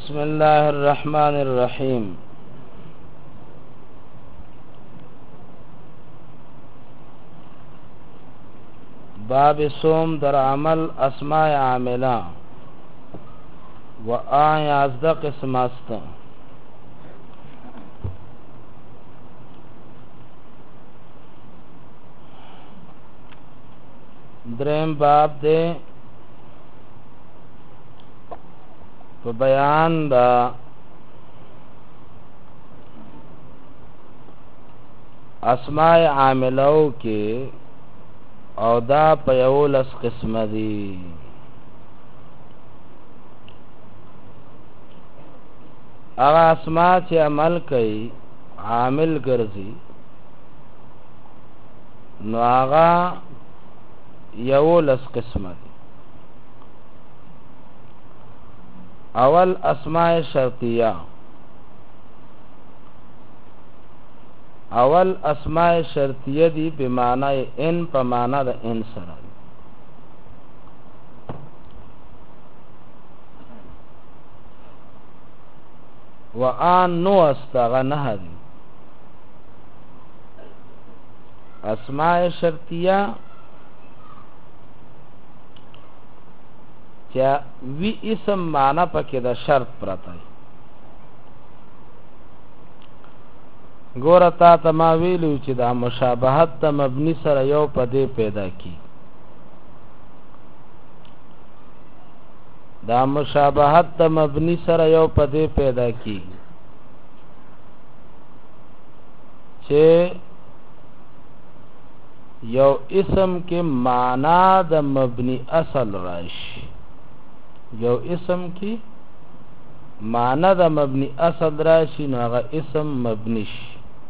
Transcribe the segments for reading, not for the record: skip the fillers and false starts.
بسم الله الرحمن الرحیم. باب صوم در عمل اسماء عاملہ و آن 11 قسم است. دریم باب دے په بیان دا اسماء عاملو کې او دا په 11 قسم دي. هغه اسماء چې عمل کوي عامل ګرځي نو هغه 11 قسم دي. اول اسماء شرطیه. اول اسماء شرطیه دی بمعنی ان په معنا د ان سره. وان نو استغنه دی. اسماء شرطیه چا وی اسم معنا پکې د شرط پرته وي. ګوره تا ته ما ویلو چې دا مشابهت ته مبني سره یو پدې پیدا کی. دا مشابهت ته مبني سره یو پدې پیدا کی چې یو اسم کې معنا د مبني اصل راشي. یو اسم کی معنی دا مبنی اصل راشی نو هغه اسم مبنی شي.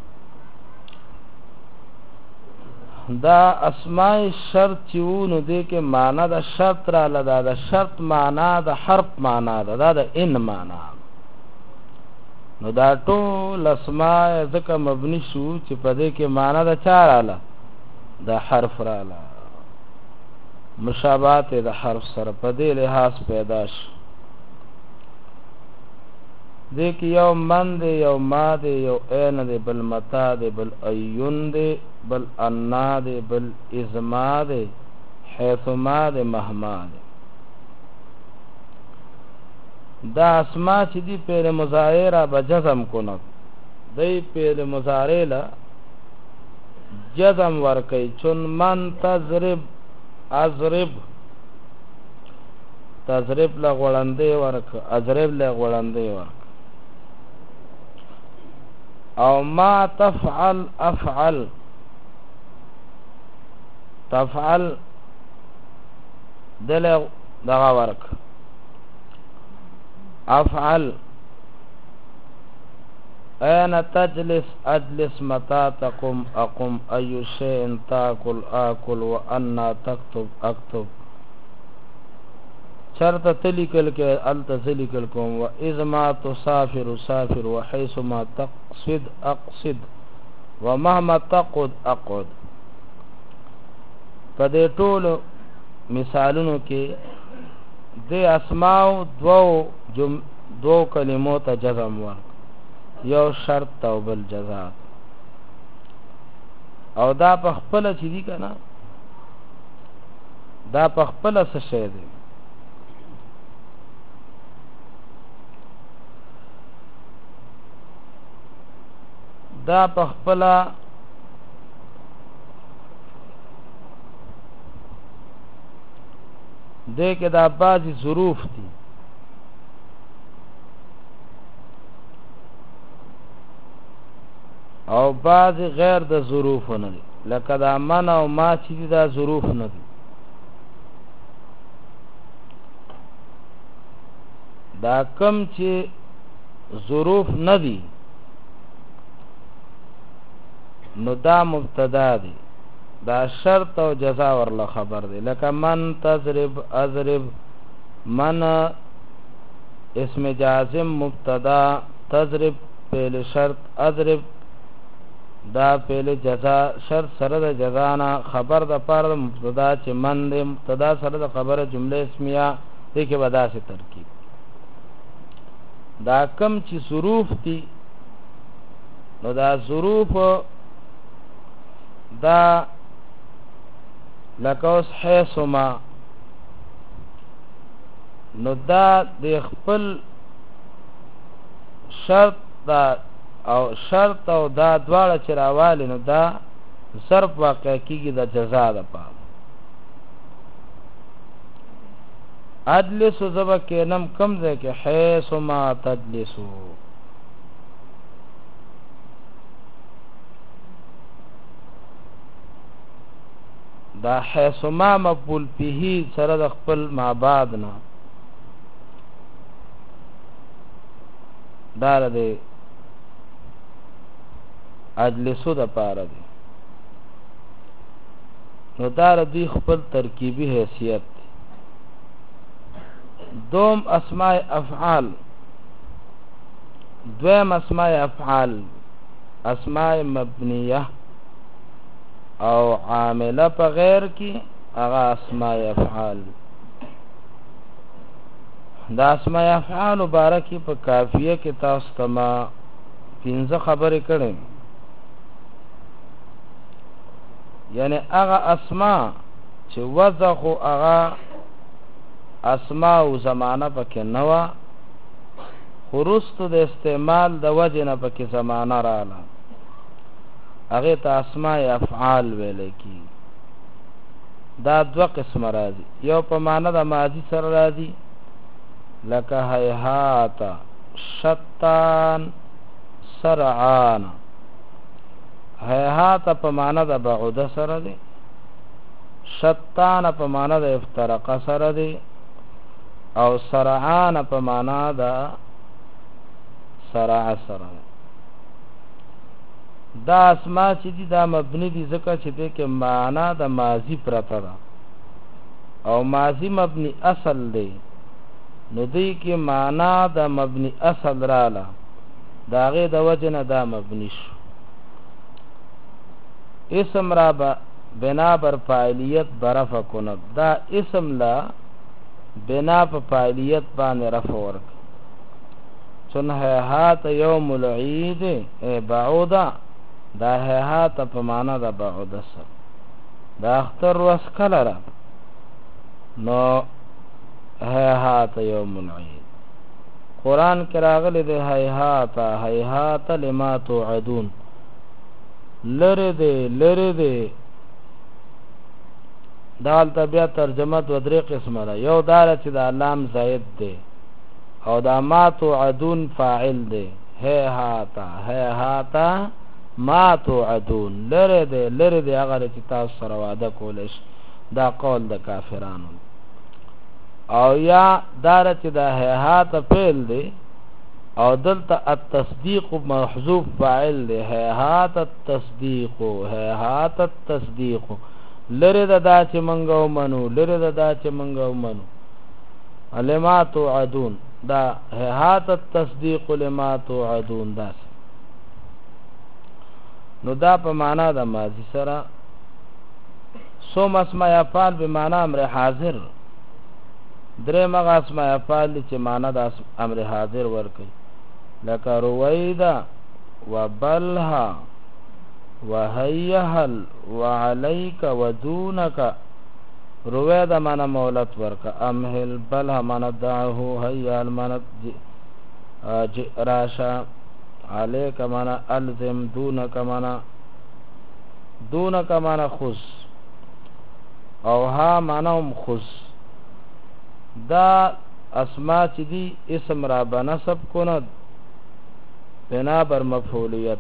دا اسماء شرط چیونو دے که معنی دا شرط را لدا دا شرط معنی دا حرف معنی دا دا ان معنی نو دا ټول اسماء ذکر مبنی شو چې په دې کې معنی دا چا را لا دا حرف را لا مشابهت د حرف سره په دې لحاظ پیدا شي. دې کې یو من دی یو ما دی یو عین دی بل متا دی بل عیون دی بل انا دی بل ازما دی حیثما دی مهما دی. دا اسما چې دی پیر مضارع را بجزم کنه دی پیر مضارع لا جزم ورکی چون من تضرب اضرب تضرب لغولنده ورک اضرب لغولنده ورک او ما تفعل افعل تفعل دل دغا ورک افعل اين تجلس اجلس متى تقوم اقوم اي شيء تاكل اكل وانا تكتب اكتب شرط تلکل کے التزلکل کوم و اذ ما تسافر سافر وحيث ما تقصد اقصد ومهما تقعد اقعد. پدې ټول مثالونو کې د اسماء دو کلمو ته جزم ورک یو شرط او بل جزاء او دا په خپل چې دی کنه دا په خپل څه شی دی. دا په خپل دې کې دا بعضی ظروف دي او بعض غیر د ظروف نه دي لکه دا من او ما چې دا ظروف نه دي. دا کم چې ظروف نه دي نو دا مبتدا دی دا شرط او جزا ورله خبر دی. لکه من تضرب اضرب من اسم جازم مبتدا تضرب پہلے شرط اضرب دا پہلے جزا شرط سره د جزا نه خبر د پر مبتدا چې من د مبتدا سره د خبره جمله اسمیه دې کې ودا سے ترکیب دا کم چې ظروف دي نو دا ظروف دا لکه اوس حیثما نو دا د خپل شرط دا او شرط او دا دواړه چې راوالي نو دا ظرف واقع کیږي د جزا د پاره ادلسو زبا کینم کم ځای کې حیثما تدلسو دا حیثما مقبول به سره د خپل معباد نه دار دی اجلسو د پاره دی نو دار دی خپل ترکیبی حیثیت دی. دوم اسماء افعال دویم اسماء افعال اسماء مبنیه او عامله په غیر کې هغه اسماء افعال دا اسماء افعال مبارکی په کافیه کې تاسو تما 15 خبرې کړې یعنی هغه اسماء چې وضع خو هغه اسماء او زمانہ پکې نوا خرست د استعمال د وجه نه پکې زمانہ رااله هغه ته اسماء افعال ویل کی دا دو قسم راځي یو په معنا د ماضی سره راځي لکه هیهات شتان سرعان هیهات په معنا د بعد سره دی شتان په معنا د افتراق سره دی او سرعان په معنا د سرع سره دا اسماء چې دي دا مبني دي ځکه چې دې کې معنا د ماضی پرته ده او ماضی مبني اصل دی نو دې کې معنا د مبني اصل رااله دا غي د وجه نه دا مبني شو اسم را بنا بر فاعلیت برفع کنب دا اسم لا بنا پر فاعلیت باندې رفع ورک چون هات یوم العید بعودا دا هات په معنا د بعودا سره دا اختر وس کلره نو هات یوم العید قران کې راغلي دی هات لما توعدون لره دی دال طبيعت ترجمه د درې قسمه ده یو دار چې د علام زائد دی او دا ما توعدون فاعل دی هاتا ما توعدون لره دی هغه چې تاسو سره وعده کولش دا قول د کافرانو او یا دار چې د هاتا فعل دی او دلته التصديق محذوف فاعل دی هاتا التصديق لره دا چې منګو منو لما توعدون دا هات التصديق لما توعدون دا نو دا په معنا د ماضی سره سو اسماء افعال به معنا امر حاضر درې مغه اسماء افعال چې معنا د امر حاضر ورکي لکه رويدا وبلها وهيهل وعليك ودونك رويدا معنا مولت ورکا امهل بلها معنا دعه هيهل معنا راشا عليك معنا الزم دونك معنا خذ او ها معنا خذ دا اسماء چې دي اسم را بنسب کند بنا بر مفعولیت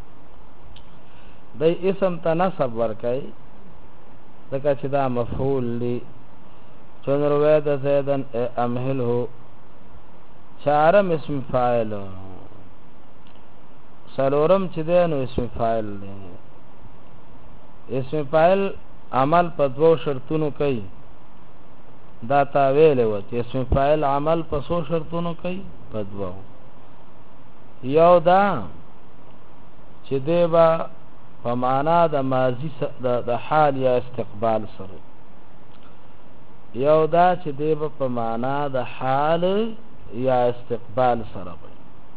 دای اسم ته نسب ورکای دکه چې دا مفعول لی چون روایت زیدن امهله چارم اسم فاعل سلورم چې دی نو اسم فاعل دی اسم فاعل عمل په دوو شرطونو کوي دا تا ویلې و چې اسم فاعل عمل په څو شرطونو کوي په دوو یو دا چې دی با په معنا د ماضی د حال یا استقبال سره یو دا چې دی په معنا د حال یا استقبال سره وي.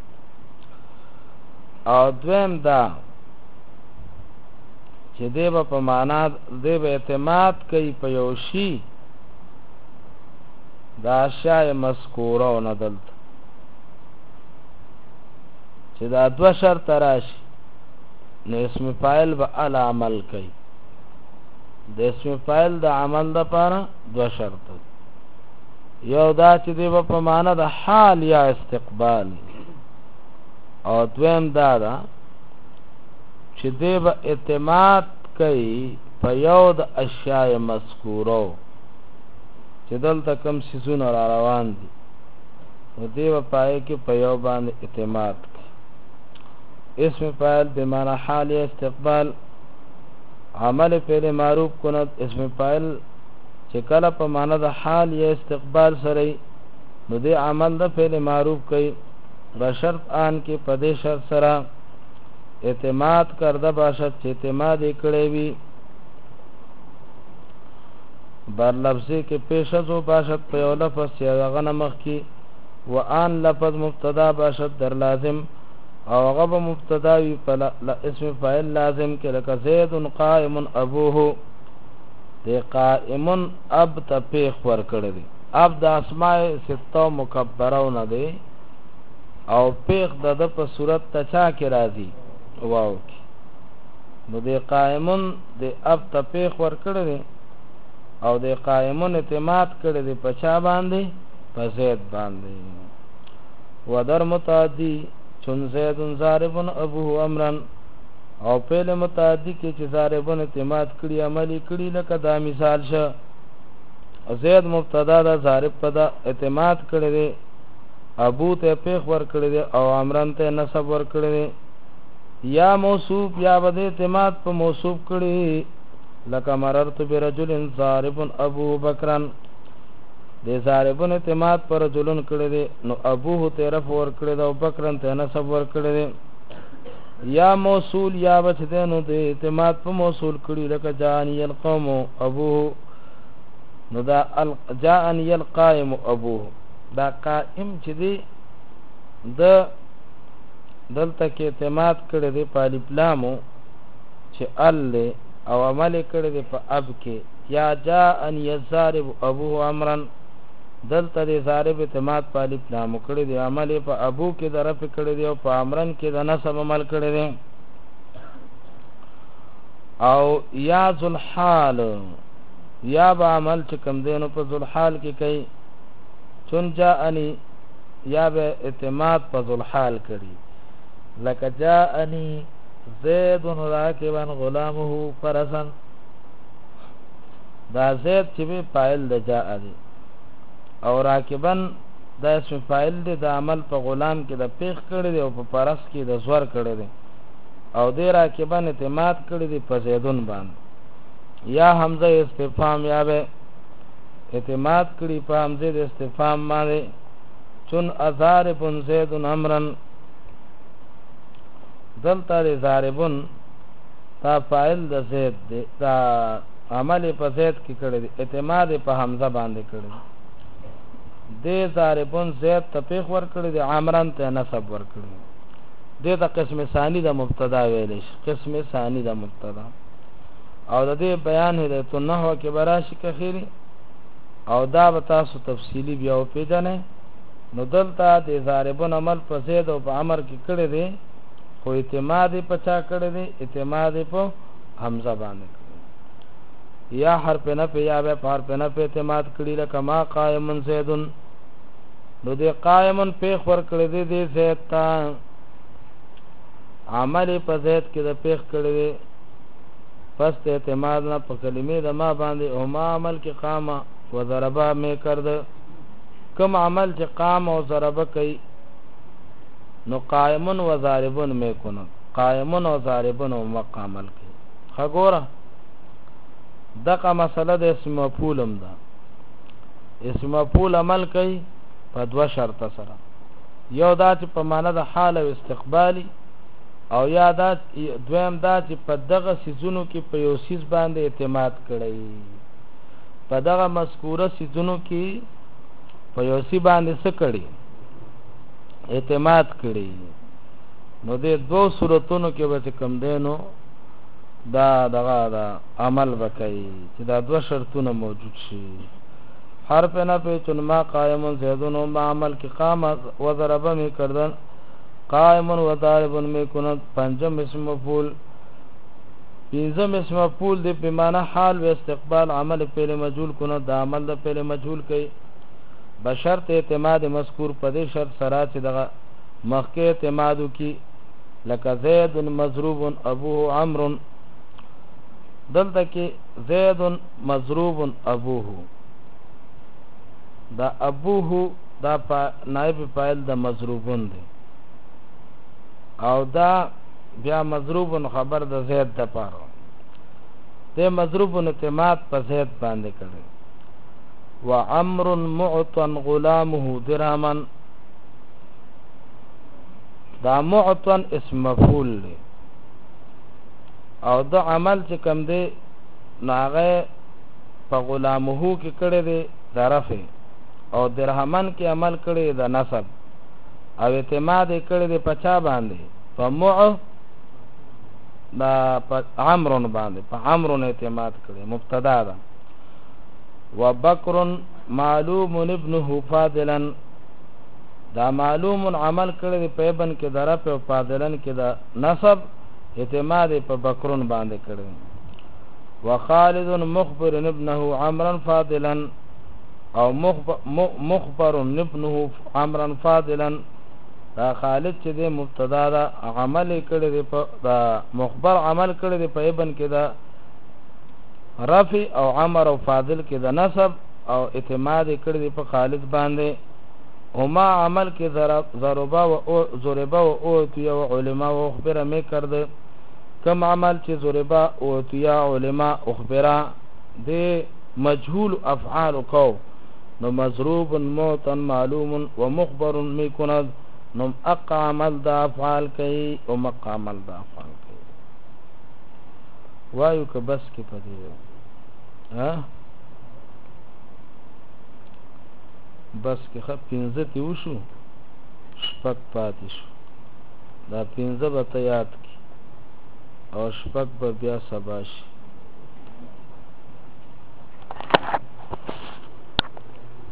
او دویم دا چې دی به په معنا دی به اعتماد کوي په یو شي دا اشیاء مذکوره او نه دلته چې دا دوه شرط راشي نو اسم فاعل به العمل کوي. د اسم فاعل د عمل لپاره دوه شرط یو دا چې دی په معنا د حال یا استقبال او دویم دا دا چې دی به اعتماد کوي په یو د اشیاء مذکورو چې دلته کم سیزونه را روان دي نو دی به پای کې په یو باندې اعتماد کوي. اسم فاعل بمعنى حال یا استقبال عمل فعل معروف کند. اسم فاعل چې کله په معنا د حال یا استقبال سره نو دی عمل د فعل معروف کوي بشرط آن کې په دې شرط سره اعتماد کرده باشد چې اعتماد کړي وي بر لفظی کې پیشز و باشد په یو لفظ چې هغه نه مخکې و آن لفظ مبتدا باشد در لازم او هغه به مبتدا وي په اسم فاعل لازم کې لکه زید قائم ابوه دی قائم اب ته پیخ ور کړی دی. اب د اسماء سته مکبره نه دی او پیخ د په صورت ته چا کې راځي واو کی نو دی قائمون دی اب ته پیخ ور کړی دی او دی قائمون اعتماد کړی دی په چا باندې په زید باندې. و در متعدی چون زید ضاربن ابوه امرا او پهل متعدی کې چې ضاربن اعتماد کړی عملی کړی لکه دا مثال شه زید مبتدا دا ضارب په دا اعتماد کړی دی ابو ته پیخ ور کړی دی او امرن ته نسب ور کړی دی یا موصوف یا بد اعتماد په موصوف کړي لکه مررت برجل ضارب ابو بکرن دې ضاربن اعتماد پر رجلن کړي دي نو ابوه طرف ور کړي دا بکرن ته نسب ور کړي دي. یا موصول یا بچ دې نو دې اعتماد په موصول کړي لکه جانی القوم ابوه نو دا جاءنی القائم ابوه دا قائم چې دی د دلته کې اعتماد کړی دی په الف لامو چې ال او عمل کړی دی په اب کې یا جاء ان یضرب ابوه امرا دلته دی ضارب اعتماد په الف لامو کړی دی عمل په ابو کې ظرف کړی دی او په امرن کې د نسب عمل کړی دی. او یا ذل حال یا به عمل چې کوم دینو په ذل حال کې کوي چون جاءنی یا به اعتماد په ذل حال کړی لکه جاءنی زید راکبا غلامه فرسا دا زید چې به فاعل د جاء دی او راکبا دا اسم فاعل دی د عمل په غلام کې د پیخ کړی دی او په فرس کې د زور کړی دی او د راکبا اعتماد کړی دی په زیدون باندې. یا حمزه استفهام یا به اعتماد کړی په حمزه د استفهام باندې چون ازارب زید امرن دلته ضاربون تا فاعل د زید دی دا عمل په زید کې کړی دی اعتماد په حمزه باندې کړی دی ضاربون زید ته پیخ ور کړی دی عمرن ته نسب ور کړی دی د قسم ثانی د مبتدا ویل شي قسم ثانی د مبتدا او د دې بیان هدایت النحو کې براشي کخيري او دا به تاسو تفصیلی بیا پیژنئ. نو دلته د ضاربون عمل په زید او په امر کې کړی دی خو اعتماد په چا کړی دی اعتماد په حمزه باندې کړی یا حرف نفی یا به حرف نفی اعتماد کړی لکه ما قائم زید نو دی قائم پیخ ور کړی دی زید تا عمل په زید کې د پیخ کړی دی پس اعتماد نه په کلمې د ما باندې او ما عمل کې قامه و ضربا می کرد کوم عمل چې قام او ضربه کوي نو قائمون و ضاربون می کنه قائمون و ضاربون او مقامل کوي. خګوره دغه مسله د اسم مفعول هم ده. اسم مفعول عمل کوي په دوه شرط سره یو دا چې په معنا د حال او استقبالي او یا دا دویم دا چې په دغه سيزونو کې په یو سیز باندې اعتماد کړی په دغه مذکوره سيزونو کې په یو سی باندې څه کړی اعتماد کړي نو د دوه صورتونو کې به کم دینو دا دغه دا عمل وکړي چې دا دوه شرطونه موجود شي حرف نه په چون ما قائم زیدون ما عمل کې قام و ضرب می کردن قائم و ضارب می کند پنجم اسم مفعول پنځم اسم مفعول د په معنا حال و استقبال عمل فعل مجهول کند دا عمل د فعل مجهول کوي بشرط اعتماد مذکور په دې شرط سره چې دغه مخکې اعتمادو کی لکه زید مضروب ابوه عمرو دلته کې زید مضروب ابوه دا ابوه دا نائب فاعل د مضروبون دی او دا بیا مضروبون خبر د زید د پاره ته مضروبون اعتماد په زید باندې کړي وعمر معطن غلامه درهما دا معطن اسم مفعول دی او دا عمل چې کم دی ناغه په غلامه کې کړي دی ظرف او درهمن کې عمل کړي د نسب او اعتماد کړي دی په چا باندې په مع دا په عمرو باندې په عمرو اعتماد کړي مبتدا ده وبکر معلوم ابنه فاضلا دا معلوم عمل کړي دی په ابن کې ظرف او فاضلن کې دا نسب اعتماد په بکرون باندې کړي وخالد مخبر ابنه عمرا فاضلا او مخبر ابنه عمرا فاضلا دا خالد چې د مبتدا دا عمل کړي دی په دا مخبر عمل کړي دی په ابن کې دا رفع او عمر او فاضل کې دا نسب او اعتماد کړي دی په خالد باندې هما عمل کې ضربا و ضربا و اوتیا و علماء و اخبره می کرد کم عمل چې ضربا او اوتیا علماء اخبره د مجهول افعال کو نو مضروب موتن معلوم و مخبر می کند نو اقع عمل دا افعال کوي او مقع عمل دا افعال کوي وایو که بس کې پدې ها بس کې خپ 15 تی وشو شپک پاتې شو دا 15 به ته یاد کی او شپک به بیا سبا شي